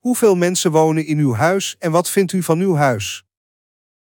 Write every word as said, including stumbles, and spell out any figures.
Hoeveel mensen wonen in uw huis en wat vindt u van uw huis?